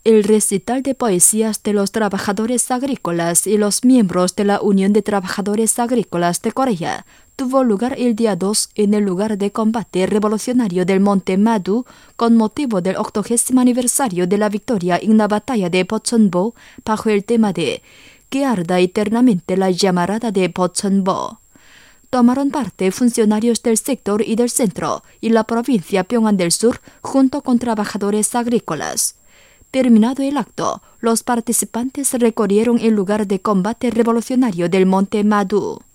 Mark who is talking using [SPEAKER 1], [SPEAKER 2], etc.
[SPEAKER 1] El recital de poesías de los trabajadores agrícolas y los miembros de la Unión de Trabajadores Agrícolas de Corea tuvo lugar el día 2 en el lugar de combate revolucionario del Monte Madu con motivo del 80º aniversario de la victoria en la batalla de Pochonbo bajo el tema de "Que arda eternamente la llamarada de Pochonbo". Tomaron parte funcionarios del sector y del centro y la provincia Pyongan del Sur junto con trabajadores agrícolas. Terminado el acto, los participantes recorrieron el lugar de combate revolucionario del Monte Madu.